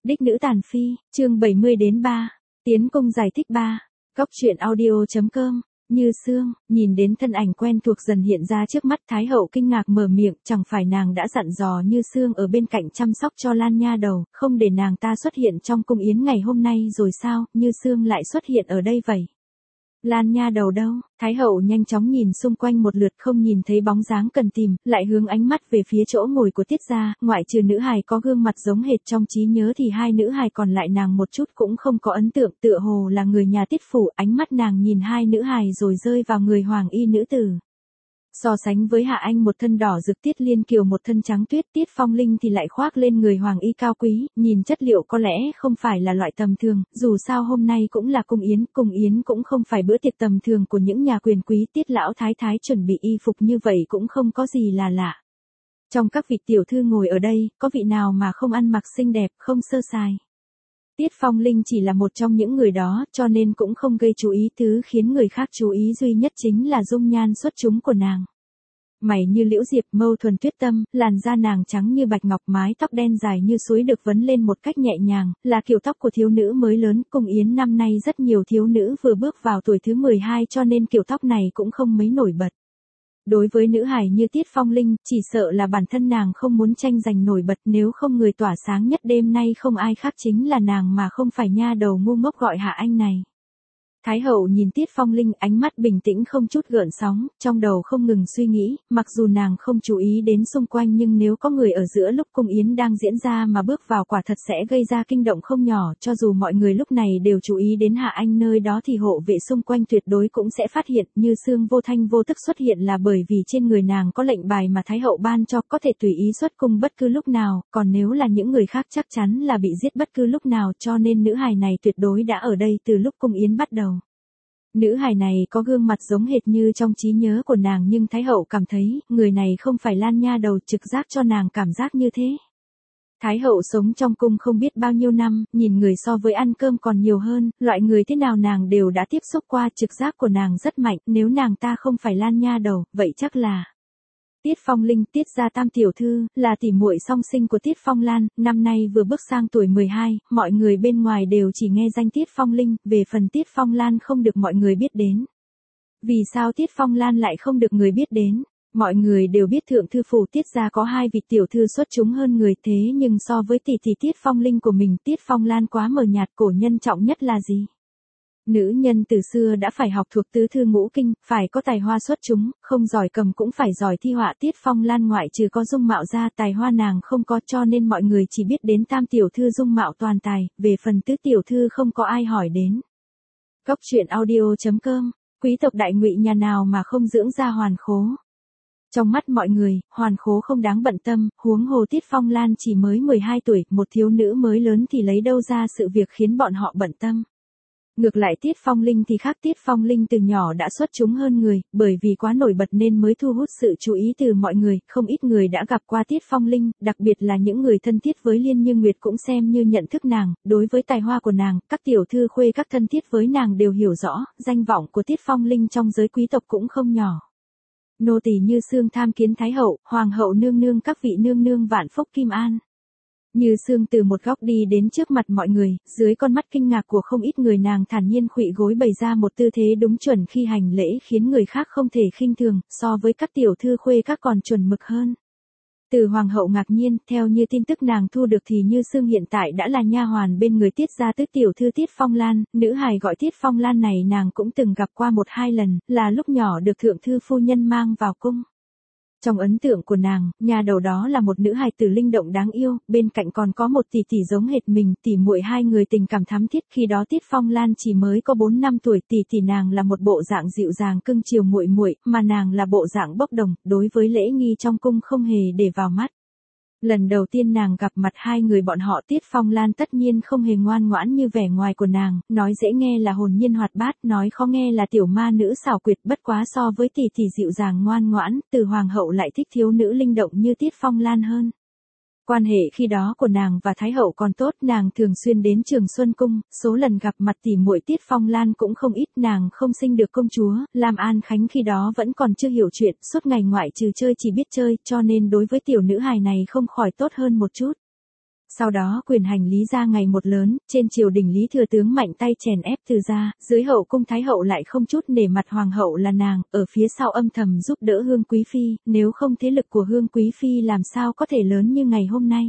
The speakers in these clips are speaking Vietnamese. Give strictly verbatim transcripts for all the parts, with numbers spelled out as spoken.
Đích nữ tàn phi, chương bảy mươi đến ba. Tiến công giải thích ba. Góc truyện audio.com. Như Sương, nhìn đến thân ảnh quen thuộc dần hiện ra trước mắt, Thái hậu kinh ngạc mở miệng, chẳng phải nàng đã dặn dò Như Sương ở bên cạnh chăm sóc cho Lan nha đầu, không để nàng ta xuất hiện trong cung yến ngày hôm nay rồi sao, Như Sương lại xuất hiện ở đây vậy? Lan nha đầu đâu? Thái hậu nhanh chóng nhìn xung quanh một lượt không nhìn thấy bóng dáng cần tìm, lại hướng ánh mắt về phía chỗ ngồi của Tiết gia, ngoại trừ nữ hài có gương mặt giống hệt trong trí nhớ thì hai nữ hài còn lại nàng một chút cũng không có ấn tượng, tựa hồ là người nhà Tiết phủ, ánh mắt nàng nhìn hai nữ hài rồi rơi vào người hoàng y nữ tử. So sánh với Hạ Anh một thân đỏ rực, Tiết Liên Kiều một thân trắng tuyết, Tiết Phong Linh thì lại khoác lên người hoàng y cao quý, nhìn chất liệu có lẽ không phải là loại tầm thường, dù sao hôm nay cũng là cung yến, cung yến cũng không phải bữa tiệc tầm thường của những nhà quyền quý, Tiết lão thái thái chuẩn bị y phục như vậy cũng không có gì là lạ. Trong các vị tiểu thư ngồi ở đây, có vị nào mà không ăn mặc xinh đẹp, không sơ sài. Tiết Phong Linh chỉ là một trong những người đó, cho nên cũng không gây chú ý, thứ khiến người khác chú ý duy nhất chính là dung nhan xuất chúng của nàng. Mày như liễu diệp, mâu thuần tuyết tâm, làn da nàng trắng như bạch ngọc, mái tóc đen dài như suối được vấn lên một cách nhẹ nhàng, là kiểu tóc của thiếu nữ mới lớn. Cung yến năm nay rất nhiều thiếu nữ vừa bước vào tuổi thứ mười hai cho nên kiểu tóc này cũng không mấy nổi bật. Đối với nữ hài như Tiết Phong Linh, chỉ sợ là bản thân nàng không muốn tranh giành nổi bật, nếu không người tỏa sáng nhất đêm nay không ai khác chính là nàng mà không phải nha đầu ngu ngốc gọi Hạ Anh này. Thái hậu nhìn Tiết Phong Linh, ánh mắt bình tĩnh không chút gợn sóng, trong đầu không ngừng suy nghĩ, mặc dù nàng không chú ý đến xung quanh nhưng nếu có người ở giữa lúc cung yến đang diễn ra mà bước vào quả thật sẽ gây ra kinh động không nhỏ, cho dù mọi người lúc này đều chú ý đến Hạ Anh nơi đó thì hộ vệ xung quanh tuyệt đối cũng sẽ phát hiện. Như Sương vô thanh vô tức xuất hiện là bởi vì trên người nàng có lệnh bài mà Thái hậu ban cho, có thể tùy ý xuất cung bất cứ lúc nào, còn nếu là những người khác chắc chắn là bị giết bất cứ lúc nào, cho nên nữ hài này tuyệt đối đã ở đây từ lúc cung yến bắt đầu. Nữ hài này có gương mặt giống hệt như trong trí nhớ của nàng nhưng Thái hậu cảm thấy, người này không phải Lan nha đầu, trực giác cho nàng cảm giác như thế. Thái hậu sống trong cung không biết bao nhiêu năm, nhìn người so với ăn cơm còn nhiều hơn, loại người thế nào nàng đều đã tiếp xúc qua, trực giác của nàng rất mạnh, nếu nàng ta không phải Lan nha đầu, vậy chắc là Tiết Phong Linh. Tiết gia tam tiểu thư, là tỷ muội song sinh của Tiết Phong Lan, năm nay vừa bước sang tuổi mười hai, mọi người bên ngoài đều chỉ nghe danh Tiết Phong Linh, về phần Tiết Phong Lan không được mọi người biết đến. Vì sao Tiết Phong Lan lại không được người biết đến? Mọi người đều biết thượng thư phủ Tiết gia có hai vị tiểu thư xuất chúng hơn người, thế nhưng so với tỷ tỷ Tiết Phong Linh của mình, Tiết Phong Lan quá mờ nhạt. Cổ nhân trọng nhất là gì? Nữ nhân từ xưa đã phải học thuộc tứ thư ngũ kinh, phải có tài hoa xuất chúng, không giỏi cầm cũng phải giỏi thi họa. Tiết Phong Lan ngoại trừ có dung mạo ra, tài hoa nàng không có, cho nên mọi người chỉ biết đến tam tiểu thư dung mạo toàn tài, về phần tứ tiểu thư không có ai hỏi đến. Góc truyện audio.com. Quý tộc đại ngụy nhà nào mà không dưỡng ra hoàn khố. Trong mắt mọi người, hoàn khố không đáng bận tâm, huống hồ Tiết Phong Lan chỉ mới mười hai tuổi, một thiếu nữ mới lớn thì lấy đâu ra sự việc khiến bọn họ bận tâm. Ngược lại Tiết Phong Linh thì khác, Tiết Phong Linh từ nhỏ đã xuất chúng hơn người, bởi vì quá nổi bật nên mới thu hút sự chú ý từ mọi người, không ít người đã gặp qua Tiết Phong Linh, đặc biệt là những người thân thiết với Liên Như Nguyệt cũng xem như nhận thức nàng, đối với tài hoa của nàng, các tiểu thư khuê các thân thiết với nàng đều hiểu rõ, danh vọng của Tiết Phong Linh trong giới quý tộc cũng không nhỏ. Nô tỳ Như Sương tham kiến Thái hậu, Hoàng hậu nương nương, các vị nương nương vạn phúc kim an. Như Sương từ một góc đi đến trước mặt mọi người, dưới con mắt kinh ngạc của không ít người nàng thản nhiên khuỵu gối bày ra một tư thế đúng chuẩn khi hành lễ khiến người khác không thể khinh thường, so với các tiểu thư khuê các còn chuẩn mực hơn. Từ hoàng hậu ngạc nhiên, theo như tin tức nàng thu được thì Như Sương hiện tại đã là nha hoàn bên người Tiết gia tứ tiểu thư Tiết Phong Lan, nữ hài gọi Tiết Phong Lan này nàng cũng từng gặp qua một hai lần, là lúc nhỏ được thượng thư phu nhân mang vào cung. Trong ấn tượng của nàng, nhà đầu đó là một nữ hài tử linh động đáng yêu, bên cạnh còn có một tỷ tỷ giống hệt mình, tỷ muội hai người tình cảm thắm thiết. Khi đó Tiết Phong Lan chỉ mới có bốn năm tuổi, tỷ tỷ nàng là một bộ dạng dịu dàng cưng chiều muội muội, mà nàng là bộ dạng bốc đồng, đối với lễ nghi trong cung không hề để vào mắt. Lần đầu tiên nàng gặp mặt hai người bọn họ, Tiết Phong Lan tất nhiên không hề ngoan ngoãn như vẻ ngoài của nàng, nói dễ nghe là hồn nhiên hoạt bát, nói khó nghe là tiểu ma nữ xảo quyệt, bất quá so với tỷ tỷ dịu dàng ngoan ngoãn, từ hoàng hậu lại thích thiếu nữ linh động như Tiết Phong Lan hơn. Quan hệ khi đó của nàng và Thái hậu còn tốt, nàng thường xuyên đến Trường Xuân Cung, số lần gặp mặt tỷ muội Tiết Phong Lan cũng không ít. Nàng không sinh được công chúa, Lam An Khánh khi đó vẫn còn chưa hiểu chuyện, suốt ngày ngoại trừ chơi chỉ biết chơi, cho nên đối với tiểu nữ hài này không khỏi tốt hơn một chút. Sau đó quyền hành Lý gia ngày một lớn, trên triều đình Lý thừa tướng mạnh tay chèn ép Từ gia, dưới hậu cung Thái hậu lại không chút nể mặt hoàng hậu là nàng, ở phía sau âm thầm giúp đỡ Hương Quý Phi, nếu không thế lực của Hương Quý Phi làm sao có thể lớn như ngày hôm nay.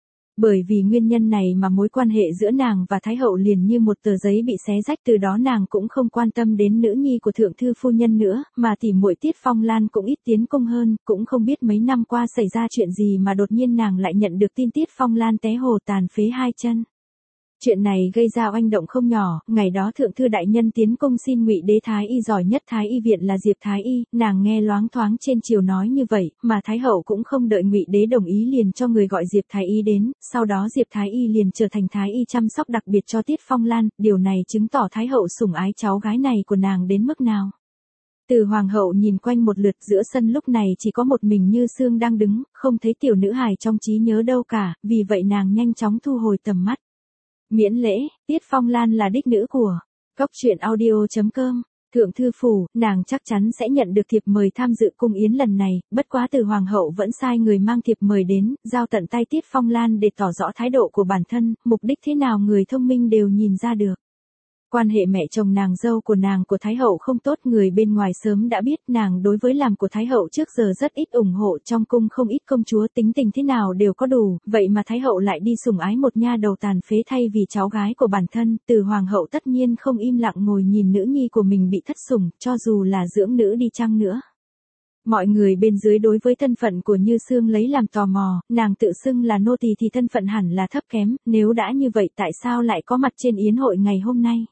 Bởi vì nguyên nhân này mà mối quan hệ giữa nàng và Thái hậu liền như một tờ giấy bị xé rách, từ đó nàng cũng không quan tâm đến nữ nhi của thượng thư phu nhân nữa, mà tỉ muội Tiết Phong Lan cũng ít tiến công hơn, cũng không biết mấy năm qua xảy ra chuyện gì mà đột nhiên nàng lại nhận được tin Tiết Phong Lan té hồ tàn phế hai chân. Chuyện này gây ra oanh động không nhỏ, ngày đó thượng thư đại nhân tiến công xin Ngụy đế thái y giỏi nhất Thái y viện là Diệp Thái y, nàng nghe loáng thoáng trên triều nói như vậy, mà Thái hậu cũng không đợi Ngụy đế đồng ý liền cho người gọi Diệp Thái y đến, sau đó Diệp Thái y liền trở thành Thái y chăm sóc đặc biệt cho Tiết Phong Lan, điều này chứng tỏ Thái hậu sủng ái cháu gái này của nàng đến mức nào. Từ hoàng hậu nhìn quanh một lượt, giữa sân lúc này chỉ có một mình Như Sương đang đứng, không thấy tiểu nữ hài trong trí nhớ đâu cả, vì vậy nàng nhanh chóng thu hồi tầm mắt. Miễn lễ, Tiết Phong Lan là đích nữ của Cốc truyện audio chấm com. Thượng thư phủ, nàng chắc chắn sẽ nhận được thiệp mời tham dự cung yến lần này, bất quá Từ hoàng hậu vẫn sai người mang thiệp mời đến, giao tận tay Tiết Phong Lan để tỏ rõ thái độ của bản thân, mục đích thế nào người thông minh đều nhìn ra được. Quan hệ mẹ chồng nàng dâu của nàng của Thái hậu không tốt, người bên ngoài sớm đã biết, nàng đối với làm của Thái hậu trước giờ rất ít ủng hộ, trong cung không ít công chúa tính tình thế nào đều có đủ, vậy mà Thái hậu lại đi sủng ái một nha đầu tàn phế thay vì cháu gái của bản thân, Từ hoàng hậu tất nhiên không im lặng ngồi nhìn nữ nhi của mình bị thất sủng, cho dù là dưỡng nữ đi chăng nữa. Mọi người bên dưới đối với thân phận của Như Sương lấy làm tò mò, nàng tự xưng là nô tỳ thì thân phận hẳn là thấp kém, nếu đã như vậy tại sao lại có mặt trên yến hội ngày hôm nay.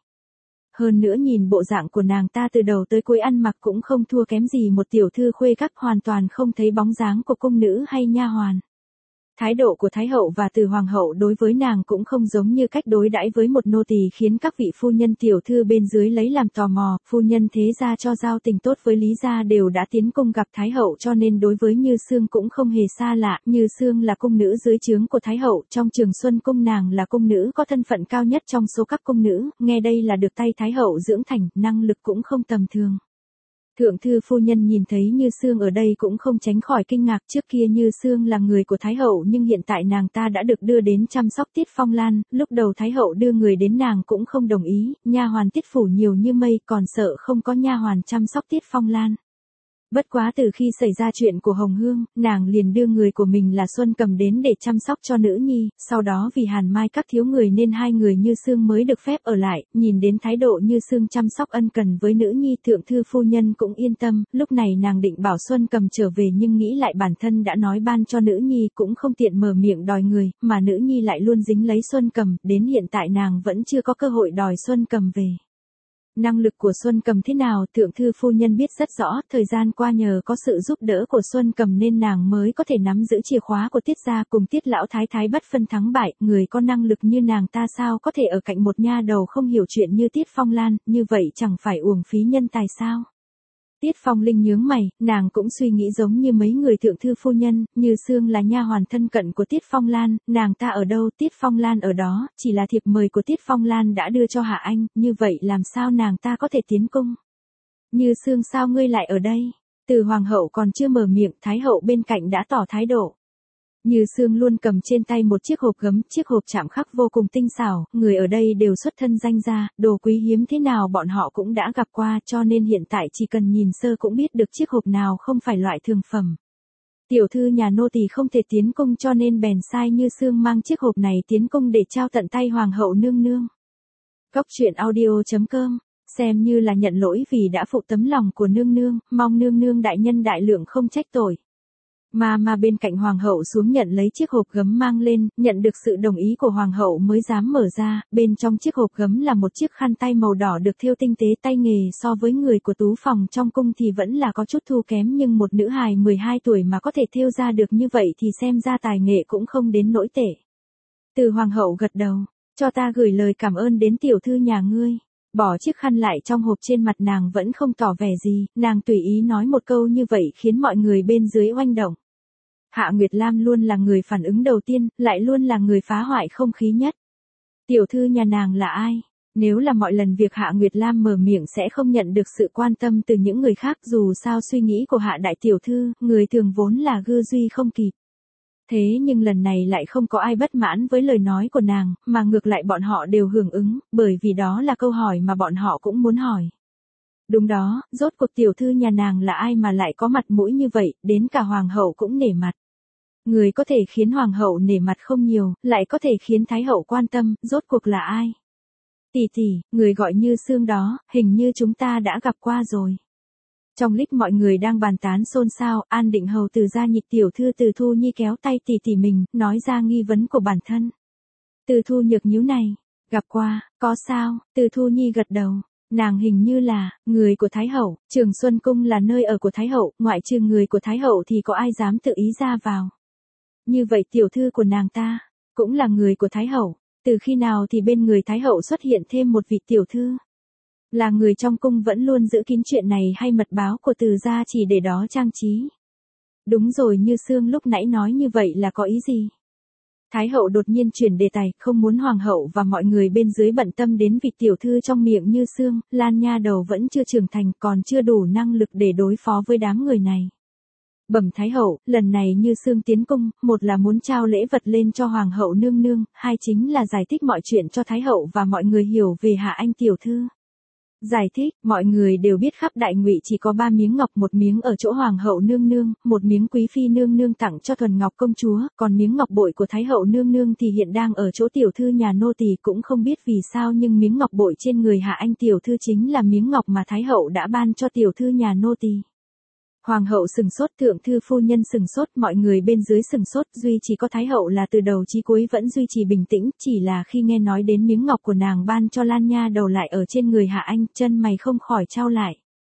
Hơn nữa nhìn bộ dạng của nàng ta từ đầu tới cuối ăn mặc cũng không thua kém gì một tiểu thư khuê các, hoàn toàn không thấy bóng dáng của cung nữ hay nha hoàn. Thái độ của Thái hậu và Từ hoàng hậu đối với nàng cũng không giống như cách đối đãi với một nô tỳ, khiến các vị phu nhân tiểu thư bên dưới lấy làm tò mò. Phu nhân thế gia cho giao tình tốt với Lý gia đều đã tiến cung gặp Thái hậu, cho nên đối với Như Sương cũng không hề xa lạ. Như Sương là cung nữ dưới trướng của Thái hậu, trong Trường Xuân cung nàng là cung nữ có thân phận cao nhất trong số các cung nữ, nghe đây là được tay Thái hậu dưỡng thành, năng lực cũng không tầm thường. Thượng thư phu nhân nhìn thấy Như Sương ở đây cũng không tránh khỏi kinh ngạc, trước kia Như Sương là người của Thái hậu nhưng hiện tại nàng ta đã được đưa đến chăm sóc Tiết Phong Lan, lúc đầu Thái hậu đưa người đến nàng cũng không đồng ý, nha hoàn Tiết phủ nhiều như mây còn sợ không có nha hoàn chăm sóc Tiết Phong Lan. Bất quá từ khi xảy ra chuyện của Hồng Hương, nàng liền đưa người của mình là Xuân Cầm đến để chăm sóc cho nữ nhi, sau đó vì Hàn Mai các thiếu người nên hai người Như Sương mới được phép ở lại, nhìn đến thái độ Như Sương chăm sóc ân cần với nữ nhi, thượng thư phu nhân cũng yên tâm, lúc này nàng định bảo Xuân Cầm trở về nhưng nghĩ lại bản thân đã nói ban cho nữ nhi cũng không tiện mở miệng đòi người, mà nữ nhi lại luôn dính lấy Xuân Cầm, đến hiện tại nàng vẫn chưa có cơ hội đòi Xuân Cầm về. Năng lực của Xuân Cầm thế nào, thượng thư phu nhân biết rất rõ, thời gian qua nhờ có sự giúp đỡ của Xuân Cầm nên nàng mới có thể nắm giữ chìa khóa của Tiết gia, cùng Tiết lão thái thái bất phân thắng bại, người có năng lực như nàng ta sao có thể ở cạnh một nha đầu không hiểu chuyện như Tiết Phong Lan, như vậy chẳng phải uổng phí nhân tài sao? Tiết Phong Linh nhướng mày, nàng cũng suy nghĩ giống như mấy người thượng thư phu nhân, Như Sương là nha hoàn thân cận của Tiết Phong Lan, nàng ta ở đâu, Tiết Phong Lan ở đó, chỉ là thiệp mời của Tiết Phong Lan đã đưa cho Hạ Anh, như vậy làm sao nàng ta có thể tiến cung? Như Sương sao ngươi lại ở đây? Từ hoàng hậu còn chưa mở miệng, Thái hậu bên cạnh đã tỏ thái độ. Như Sương luôn cầm trên tay một chiếc hộp gấm, chiếc hộp chạm khắc vô cùng tinh xảo, người ở đây đều xuất thân danh gia, đồ quý hiếm thế nào bọn họ cũng đã gặp qua, cho nên hiện tại chỉ cần nhìn sơ cũng biết được chiếc hộp nào không phải loại thường phẩm. Tiểu thư nhà nô tỳ không thể tiến cung cho nên bèn sai Như Sương mang chiếc hộp này tiến cung để trao tận tay hoàng hậu nương nương. Cốc truyện audio chấm com, xem như là nhận lỗi vì đã phụ tấm lòng của nương nương, mong nương nương đại nhân đại lượng không trách tội. Mà mà bên cạnh hoàng hậu xuống nhận lấy chiếc hộp gấm mang lên, nhận được sự đồng ý của hoàng hậu mới dám mở ra, bên trong chiếc hộp gấm là một chiếc khăn tay màu đỏ được thêu tinh tế, tay nghề so với người của tú phòng trong cung thì vẫn là có chút thua kém, nhưng một nữ hài mười hai tuổi mà có thể thêu ra được như vậy thì xem ra tài nghệ cũng không đến nỗi tệ. Từ hoàng hậu gật đầu, cho ta gửi lời cảm ơn đến tiểu thư nhà ngươi. Bỏ chiếc khăn lại trong hộp, trên mặt nàng vẫn không tỏ vẻ gì, nàng tùy ý nói một câu như vậy khiến mọi người bên dưới oanh động. Hạ Nguyệt Lam luôn là người phản ứng đầu tiên, lại luôn là người phá hoại không khí nhất. Tiểu thư nhà nàng là ai? Nếu là mọi lần việc Hạ Nguyệt Lam mở miệng sẽ không nhận được sự quan tâm từ những người khác, dù sao suy nghĩ của Hạ đại tiểu thư, người thường vốn là gư duy không kịp. Thế nhưng lần này lại không có ai bất mãn với lời nói của nàng, mà ngược lại bọn họ đều hưởng ứng, bởi vì đó là câu hỏi mà bọn họ cũng muốn hỏi. Đúng đó, rốt cuộc tiểu thư nhà nàng là ai mà lại có mặt mũi như vậy, đến cả hoàng hậu cũng nể mặt. Người có thể khiến hoàng hậu nể mặt không nhiều, lại có thể khiến thái hậu quan tâm, rốt cuộc là ai? Tỷ tỷ, người gọi Như Sương đó, hình như chúng ta đã gặp qua rồi. Trong lúc mọi người đang bàn tán xôn xao, An Định Hầu Từ gia nhị tiểu thư Từ Thu Nhi kéo tay tỷ tỷ mình, nói ra nghi vấn của bản thân. Từ Thu nhược nhíu này, gặp qua, có sao? Từ Thu Nhi gật đầu. Nàng hình như là, người của Thái Hậu, Trường Xuân Cung là nơi ở của Thái Hậu, ngoại trừ người của Thái Hậu thì có ai dám tự ý ra vào. Như vậy tiểu thư của nàng ta, cũng là người của Thái Hậu, từ khi nào thì bên người Thái Hậu xuất hiện thêm một vị tiểu thư. Là người trong cung vẫn luôn giữ kín chuyện này hay mật báo của Từ gia chỉ để đó trang trí. Đúng rồi, Như Sương lúc nãy nói như vậy là có ý gì? Thái hậu đột nhiên chuyển đề tài, không muốn hoàng hậu và mọi người bên dưới bận tâm đến vị tiểu thư trong miệng Như Sương, Lan nha đầu vẫn chưa trưởng thành, còn chưa đủ năng lực để đối phó với đám người này. Bẩm Thái hậu, lần này Như Sương tiến cung, một là muốn trao lễ vật lên cho hoàng hậu nương nương, hai chính là giải thích mọi chuyện cho Thái hậu và mọi người hiểu về Hạ Anh tiểu thư. Giải thích, mọi người đều biết khắp Đại Ngụy chỉ có ba miếng ngọc, một miếng ở chỗ hoàng hậu nương nương, một miếng quý phi nương nương tặng cho Thuần Ngọc công chúa, còn miếng ngọc bội của Thái hậu nương nương thì hiện đang ở chỗ tiểu thư nhà nô tỳ, cũng không biết vì sao nhưng miếng ngọc bội trên người Hạ Anh tiểu thư chính là miếng ngọc mà Thái hậu đã ban cho tiểu thư nhà nô tỳ. Hoàng hậu sừng sốt, thượng thư phu nhân sừng sốt, mọi người bên dưới sừng sốt, duy chỉ có Thái hậu là từ đầu chí cuối vẫn duy trì bình tĩnh, chỉ là khi nghe nói đến miếng ngọc của nàng ban cho Lan nha đầu lại ở trên người Hạ Anh, chân mày không khỏi chau lại.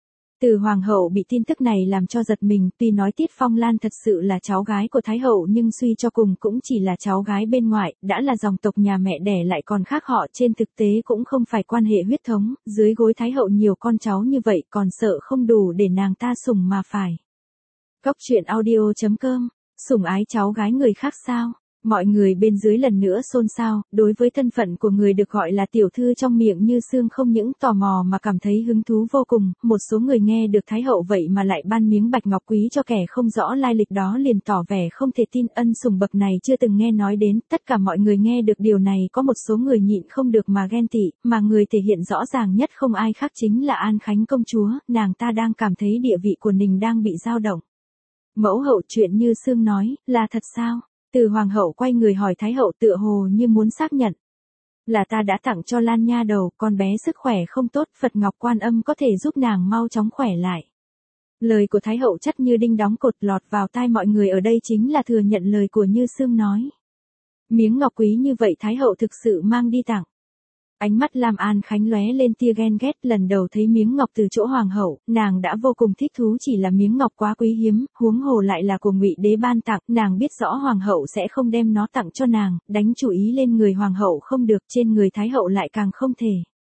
Từ hoàng hậu bị tin tức này làm cho giật mình, tuy nói Tiết Phong Lan thật sự là cháu gái của Thái hậu nhưng suy cho cùng cũng chỉ là cháu gái bên ngoại, đã là dòng tộc nhà mẹ đẻ lại còn khác họ, trên thực tế cũng không phải quan hệ huyết thống, dưới gối Thái hậu nhiều con cháu như vậy còn sợ không đủ để nàng ta sủng mà phải. Góc truyện audio chấm com, sủng ái cháu gái người khác sao? Mọi người bên dưới lần nữa xôn xao, đối với thân phận của người được gọi là tiểu thư trong miệng Như Sương không những tò mò mà cảm thấy hứng thú vô cùng, một số người nghe được Thái hậu vậy mà lại ban miếng bạch ngọc quý cho kẻ không rõ lai lịch đó liền tỏ vẻ không thể tin, ân sủng bậc này chưa từng nghe nói đến, tất cả mọi người nghe được điều này có một số người nhịn không được mà ghen tị, mà người thể hiện rõ ràng nhất không ai khác chính là An Khánh công chúa, nàng ta đang cảm thấy địa vị của mình đang bị dao động. Mẫu hậu, chuyện Như Sương nói, là thật sao? Từ hoàng hậu quay người hỏi Thái hậu tựa hồ như muốn xác nhận. Là ta đã tặng cho Lan nha đầu, con bé sức khỏe không tốt, Phật Ngọc Quan Âm có thể giúp nàng mau chóng khỏe lại. Lời của Thái hậu chắc như đinh đóng cột lọt vào tai mọi người ở đây chính là thừa nhận lời của Như Sương nói. Miếng ngọc quý như vậy Thái hậu thực sự mang đi tặng. Ánh mắt Lam An Khánh lóe lên tia ghen ghét, lần đầu thấy miếng ngọc từ chỗ hoàng hậu, nàng đã vô cùng thích thú, chỉ là miếng ngọc quá quý hiếm, huống hồ lại là của Ngụy đế ban tặng, nàng biết rõ hoàng hậu sẽ không đem nó tặng cho nàng, đánh chủ ý lên người hoàng hậu không được, trên người Thái hậu lại càng không thể.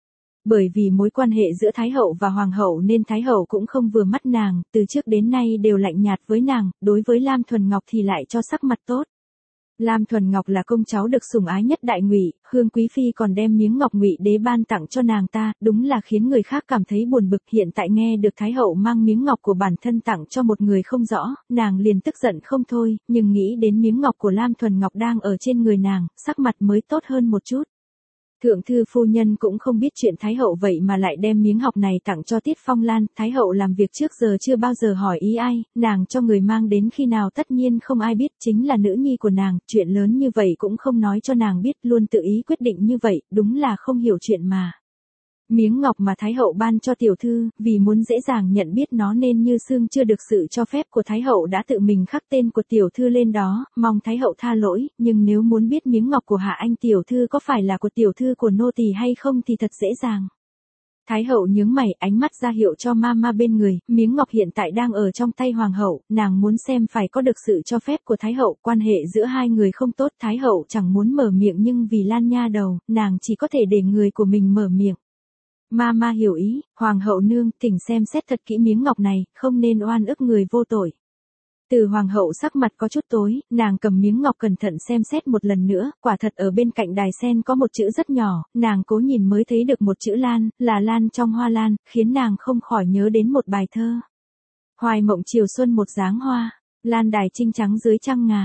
Bởi vì mối quan hệ giữa Thái hậu và hoàng hậu nên Thái hậu cũng không vừa mắt nàng, từ trước đến nay đều lạnh nhạt với nàng, đối với Lam Thuần Ngọc thì lại cho sắc mặt tốt. Lam Thuần Ngọc là công cháu được sủng ái nhất Đại Ngụy, Hương quý phi còn đem miếng ngọc Ngụy đế ban tặng cho nàng ta, đúng là khiến người khác cảm thấy buồn bực, hiện tại nghe được Thái hậu mang miếng ngọc của bản thân tặng cho một người không rõ, nàng liền tức giận không thôi, nhưng nghĩ đến miếng ngọc của Lam Thuần Ngọc đang ở trên người nàng, sắc mặt mới tốt hơn một chút. Thượng thư phu nhân cũng không biết chuyện Thái hậu vậy mà lại đem miếng ngọc này tặng cho Tiết Phong Lan, Thái hậu làm việc trước giờ chưa bao giờ hỏi ý ai, nàng cho người mang đến khi nào tất nhiên không ai biết, chính là nữ nhi của nàng, chuyện lớn như vậy cũng không nói cho nàng biết, luôn tự ý quyết định như vậy, đúng là không hiểu chuyện mà. Miếng ngọc mà Thái hậu ban cho tiểu thư, vì muốn dễ dàng nhận biết nó nên Như Sương chưa được sự cho phép của Thái hậu đã tự mình khắc tên của tiểu thư lên đó, mong Thái hậu tha lỗi, nhưng nếu muốn biết miếng ngọc của Hạ Anh tiểu thư có phải là của tiểu thư của nô tỳ hay không thì thật dễ dàng. Thái hậu nhướng mày, ánh mắt ra hiệu cho Mama bên người, miếng ngọc hiện tại đang ở trong tay hoàng hậu, nàng muốn xem phải có được sự cho phép của Thái hậu, quan hệ giữa hai người không tốt, Thái hậu chẳng muốn mở miệng nhưng vì Lan nha đầu, nàng chỉ có thể để người của mình mở miệng. Mama hiểu ý, hoàng hậu nương, thỉnh xem xét thật kỹ miếng ngọc này, không nên oan ức người vô tội. Từ hoàng hậu sắc mặt có chút tối, nàng cầm miếng ngọc cẩn thận xem xét một lần nữa, quả thật ở bên cạnh đài sen có một chữ rất nhỏ, nàng cố nhìn mới thấy được một chữ lan, là lan trong hoa lan, khiến nàng không khỏi nhớ đến một bài thơ. Hoài mộng chiều xuân một dáng hoa, lan đài trinh trắng dưới trăng ngà.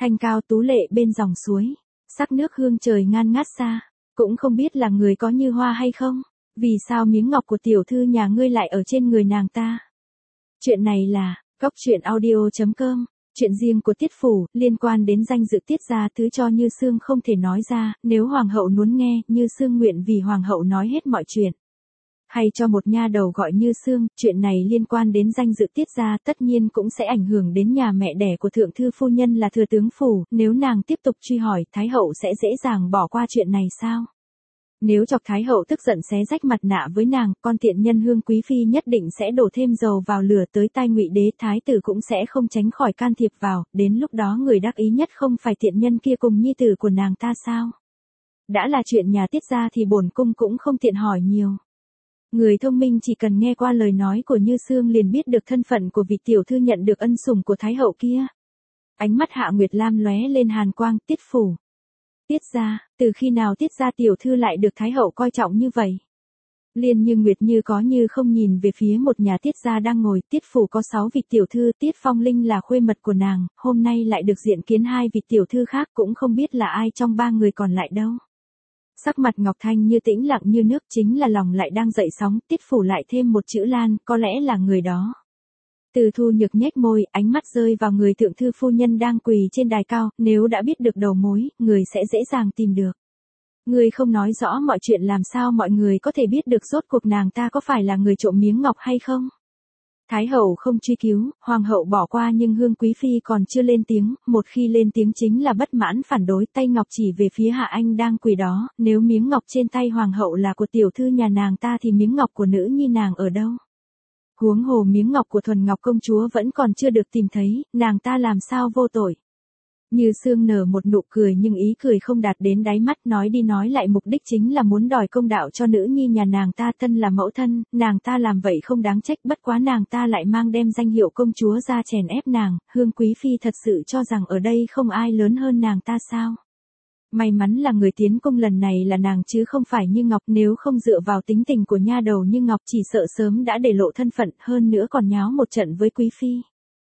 Thanh cao tú lệ bên dòng suối, sắc nước hương trời ngan ngát xa, cũng không biết là người có như hoa hay không, vì sao miếng ngọc của tiểu thư nhà ngươi lại ở trên người nàng ta. Chuyện này là, góc truyện audio.com, chuyện riêng của Tiết Phủ, liên quan đến danh dự Tiết gia thứ cho Như Sương không thể nói ra, nếu hoàng hậu muốn nghe, Như Sương nguyện vì hoàng hậu nói hết mọi chuyện. Hay cho một nha đầu gọi Như Sương, chuyện này liên quan đến danh dự Tiết gia, tất nhiên cũng sẽ ảnh hưởng đến nhà mẹ đẻ của thượng thư phu nhân là thừa tướng phủ, nếu nàng tiếp tục truy hỏi, Thái hậu sẽ dễ dàng bỏ qua chuyện này sao? Nếu chọc Thái hậu tức giận xé rách mặt nạ với nàng, con tiện nhân Hương Quý phi nhất định sẽ đổ thêm dầu vào lửa, tới tai Ngụy đế thái tử cũng sẽ không tránh khỏi can thiệp vào, đến lúc đó người đắc ý nhất không phải tiện nhân kia cùng nhi tử của nàng ta sao? Đã là chuyện nhà Tiết gia thì bổn cung cũng không tiện hỏi nhiều. Người thông minh chỉ cần nghe qua lời nói của Như Sương liền biết được thân phận của vị tiểu thư nhận được ân sủng của Thái hậu kia. Ánh mắt Hạ Nguyệt Lam lóe lên hàn quang. Tiết Phủ, Tiết gia, từ khi nào Tiết gia tiểu thư lại được Thái hậu coi trọng như vậy? Liên Như Nguyệt như có như không nhìn về phía một nhà Tiết gia đang ngồi. Tiết Phủ có sáu vị tiểu thư, Tiết Phong Linh là khuê mật của nàng, hôm nay lại được diện kiến hai vị tiểu thư khác, cũng không biết là ai trong ba người còn lại đâu. Sắc mặt Ngọc Thanh như tĩnh lặng như nước, chính là lòng lại đang dậy sóng. Tiết Phủ lại thêm một chữ Lan, có lẽ là người đó. Từ Thu Nhược nhếch môi, ánh mắt rơi vào người thượng thư phu nhân đang quỳ trên đài cao, nếu đã biết được đầu mối, người sẽ dễ dàng tìm được. Người không nói rõ mọi chuyện làm sao mọi người có thể biết được rốt cuộc nàng ta có phải là người trộm miếng ngọc hay không? Thái hậu không truy cứu, hoàng hậu bỏ qua, nhưng Hương Quý phi còn chưa lên tiếng, một khi lên tiếng chính là bất mãn phản đối. Tay ngọc chỉ về phía Hạ Anh đang quỳ đó, nếu miếng ngọc trên tay hoàng hậu là của tiểu thư nhà nàng ta thì miếng ngọc của nữ nhi nàng ở đâu? Huống hồ miếng ngọc của Thuần Ngọc công chúa vẫn còn chưa được tìm thấy, nàng ta làm sao vô tội? Như Sương nở một nụ cười nhưng ý cười không đạt đến đáy mắt, nói đi nói lại mục đích chính là muốn đòi công đạo cho nữ nhi nhà nàng ta. Thân là mẫu thân, nàng ta làm vậy không đáng trách, bất quá nàng ta lại mang đem danh hiệu công chúa ra chèn ép nàng. Hương Quý phi thật sự cho rằng ở đây không ai lớn hơn nàng ta sao? May mắn là người tiến cung lần này là nàng chứ không phải Như Ngọc, nếu không dựa vào tính tình của nha đầu Như Ngọc chỉ sợ sớm đã để lộ thân phận, hơn nữa còn nháo một trận với Quý phi.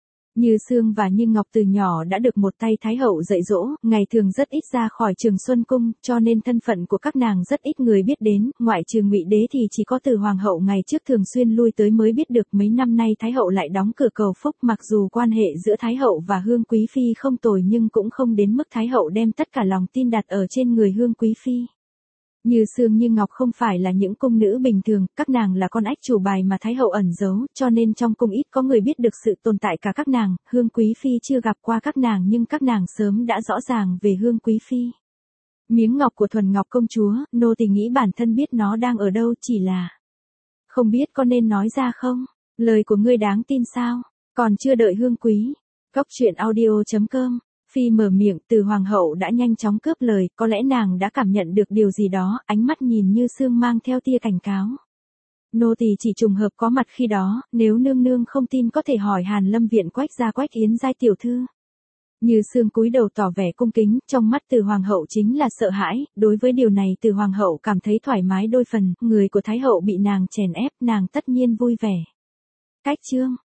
Như Sương và Như Ngọc từ nhỏ đã được một tay Thái hậu dạy dỗ, ngày thường rất ít ra khỏi Trường Xuân cung, cho nên thân phận của các nàng rất ít người biết đến, ngoại trừ Ngụy đế thì chỉ có Từ hoàng hậu ngày trước thường xuyên lui tới mới biết được. Mấy năm nay Thái hậu lại đóng cửa cầu phúc, mặc dù quan hệ giữa Thái hậu và Hương Quý phi không tồi nhưng cũng không đến mức Thái hậu đem tất cả lòng tin đặt ở trên người Hương Quý phi. Như Sương Như Ngọc không phải là những cung nữ bình thường, các nàng là con ách chủ bài mà Thái hậu ẩn giấu, cho nên trong cung ít có người biết được sự tồn tại cả các nàng. Hương Quý phi chưa gặp qua các nàng nhưng các nàng sớm đã rõ ràng về Hương Quý phi. Miếng ngọc của Thuần Ngọc công chúa, nô tỳ nghĩ bản thân biết nó đang ở đâu, chỉ là không biết có nên nói ra không? Lời của ngươi đáng tin sao? Còn chưa đợi Hương Quý, góc truyện audio.com Phi mở miệng, Từ hoàng hậu đã nhanh chóng cướp lời, có lẽ nàng đã cảm nhận được điều gì đó, ánh mắt nhìn Như Sương mang theo tia cảnh cáo. Nô tỳ chỉ trùng hợp có mặt khi đó, nếu nương nương không tin có thể hỏi Hàn Lâm viện Quách gia Quách Yến giai tiểu thư. Như Sương cúi đầu tỏ vẻ cung kính, trong mắt Từ hoàng hậu chính là sợ hãi, đối với điều này Từ hoàng hậu cảm thấy thoải mái đôi phần, người của Thái hậu bị nàng chèn ép, nàng tất nhiên vui vẻ. Cách chương